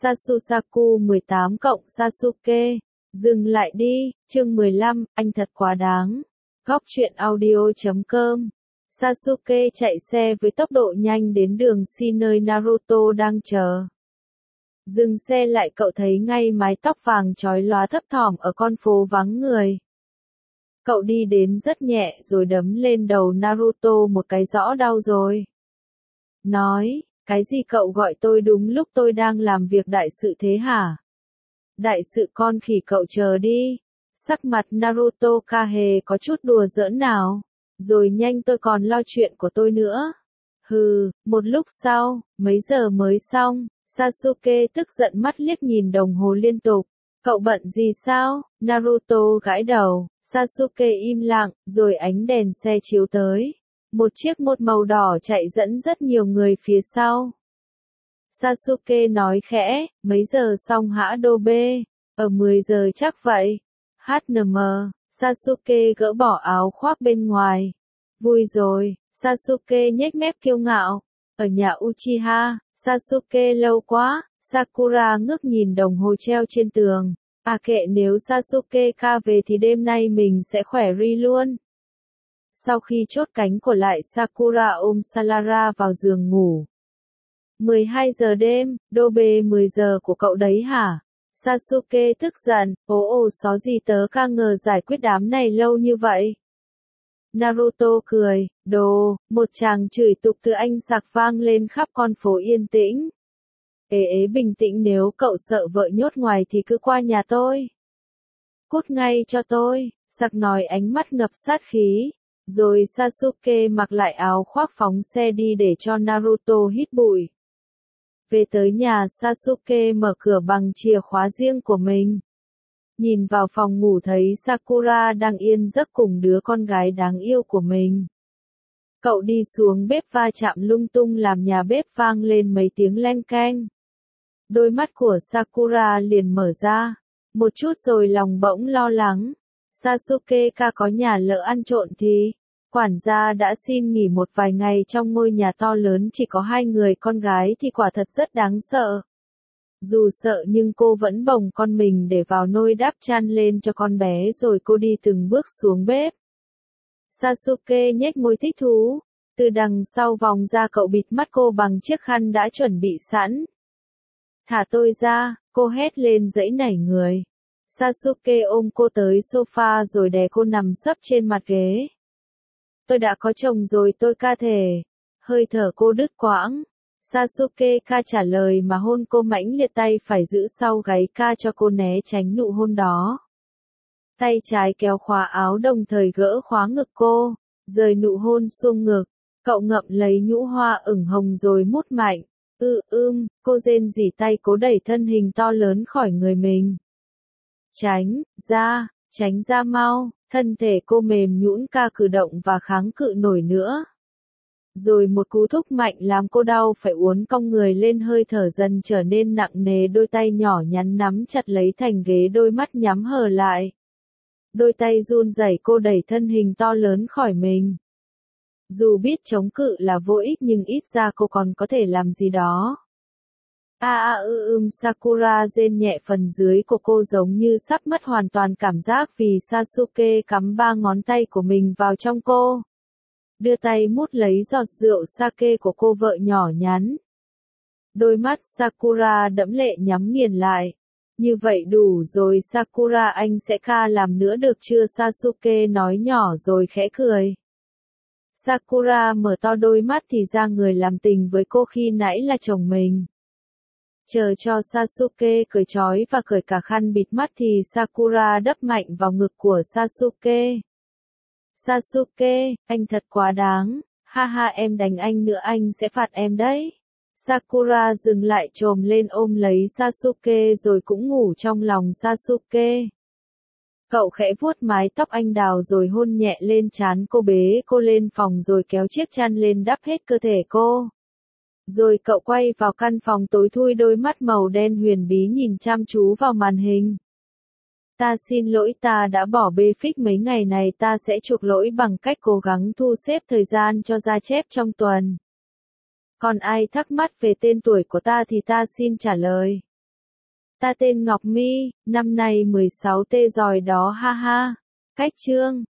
Sasusaku 18 cộng Sasuke. Dừng lại đi, chương 15, anh thật quá đáng. Góc truyện audio.com. Sasuke chạy xe với tốc độ nhanh đến đường Shi nơi Naruto đang chờ. Dừng xe lại cậu thấy ngay mái tóc vàng chói lóa thấp thỏm ở con phố vắng người. Cậu đi đến rất nhẹ rồi đấm lên đầu Naruto một cái rõ đau rồi. Nói, cái gì cậu gọi tôi đúng lúc tôi đang làm việc đại sự thế hả? Đại sự con khỉ cậu chờ đi. Sắc mặt Naruto Kage có chút đùa giỡn nào. Rồi nhanh tôi còn lo chuyện của tôi nữa. Hừ, một lúc sau, mấy giờ mới xong, Sasuke tức giận mắt liếc nhìn đồng hồ liên tục. Cậu bận gì sao? Naruto gãi đầu, Sasuke im lặng, rồi ánh đèn xe chiếu tới. Một chiếc một màu đỏ chạy dẫn rất nhiều người phía sau. Sasuke nói khẽ, mấy giờ xong hả Dobe? Ở 10 giờ chắc vậy. HNM, Sasuke gỡ bỏ áo khoác bên ngoài. Vui rồi, Sasuke nhếch mép kiêu ngạo. Ở nhà Uchiha, Sasuke lâu quá, Sakura ngước nhìn đồng hồ treo trên tường. À kệ nếu Sasuke ca về thì đêm nay mình sẽ khỏe ri luôn. Sau khi chốt cánh của lại Sakura ôm Salara vào giường ngủ. 12 giờ đêm, Dobe 10 giờ của cậu đấy hả? Sasuke tức giận, ồ xó gì tớ ca ngờ giải quyết đám này lâu như vậy. Naruto cười, đồ, một chàng chửi tục từ anh sặc vang lên khắp con phố yên tĩnh. Ế bình tĩnh nếu cậu sợ vợ nhốt ngoài thì cứ qua nhà tôi. Cút ngay cho tôi, sặc nói ánh mắt ngập sát khí. Rồi Sasuke mặc lại áo khoác phóng xe đi để cho Naruto hít bụi. Về tới nhà Sasuke mở cửa bằng chìa khóa riêng của mình. Nhìn vào phòng ngủ thấy Sakura đang yên giấc cùng đứa con gái đáng yêu của mình. Cậu đi xuống bếp va chạm lung tung làm nhà bếp vang lên mấy tiếng leng keng. Đôi mắt của Sakura liền mở ra. Một chút rồi lòng bỗng lo lắng. Sasuke ca có nhà lỡ ăn trộm thì... Quản gia đã xin nghỉ một vài ngày trong ngôi nhà to lớn chỉ có 2 người con gái thì quả thật rất đáng sợ. Dù sợ nhưng cô vẫn bồng con mình để vào nôi đắp chăn lên cho con bé rồi cô đi từng bước xuống bếp. Sasuke nhếch môi thích thú. Từ đằng sau vòng ra cậu bịt mắt cô bằng chiếc khăn đã chuẩn bị sẵn. Thả tôi ra, cô hét lên giãy nảy người. Sasuke ôm cô tới sofa rồi đè cô nằm sấp trên mặt ghế. Tôi đã có chồng rồi tôi ca thể. Hơi thở cô đứt quãng. Sasuke ca trả lời mà hôn cô mãnh liệt tay phải giữ sau gáy ca cho cô né tránh nụ hôn đó. Tay trái kéo khóa áo đồng thời gỡ khóa ngực cô, rời nụ hôn xuống ngực. Cậu ngậm lấy nhũ hoa ửng hồng rồi mút mạnh. Cô rên rỉ tay cố đẩy thân hình to lớn khỏi người mình. Tránh ra mau. Thân thể cô mềm nhũn ca cử động và kháng cự nổi nữa. Rồi một cú thúc mạnh làm cô đau phải uốn cong người lên hơi thở dần trở nên nặng nề đôi tay nhỏ nhắn nắm chặt lấy thành ghế đôi mắt nhắm hờ lại. Đôi tay run rẩy cô đẩy thân hình to lớn khỏi mình. Dù biết chống cự là vô ích nhưng ít ra cô còn có thể làm gì đó. Sakura rên nhẹ phần dưới của cô giống như sắp mất hoàn toàn cảm giác vì Sasuke cắm 3 ngón tay của mình vào trong cô. Đưa tay mút lấy giọt rượu sake của cô vợ nhỏ nhắn. Đôi mắt Sakura đẫm lệ nhắm nghiền lại. Như vậy đủ rồi Sakura anh sẽ ca làm nữa được chưa Sasuke nói nhỏ rồi khẽ cười. Sakura mở to đôi mắt thì ra người làm tình với cô khi nãy là chồng mình. Chờ cho Sasuke cởi trói và cởi cả khăn bịt mắt thì Sakura đập mạnh vào ngực của Sasuke. Sasuke, anh thật quá đáng, ha em đánh anh nữa anh sẽ phạt em đấy. Sakura dừng lại chồm lên ôm lấy Sasuke rồi cũng ngủ trong lòng Sasuke. Cậu khẽ vuốt mái tóc anh đào rồi hôn nhẹ lên trán cô bế cô lên phòng rồi kéo chiếc chăn lên đắp hết cơ thể cô. Rồi cậu quay vào căn phòng tối thui đôi mắt màu đen huyền bí nhìn chăm chú vào màn hình. Ta xin lỗi ta đã bỏ bê phích mấy ngày này ta sẽ chuộc lỗi bằng cách cố gắng thu xếp thời gian cho ra chép trong tuần. Còn ai thắc mắc về tên tuổi của ta thì ta xin trả lời. Ta tên Ngọc Mi, năm nay 16 tê rồi đó ha ha. Cách chương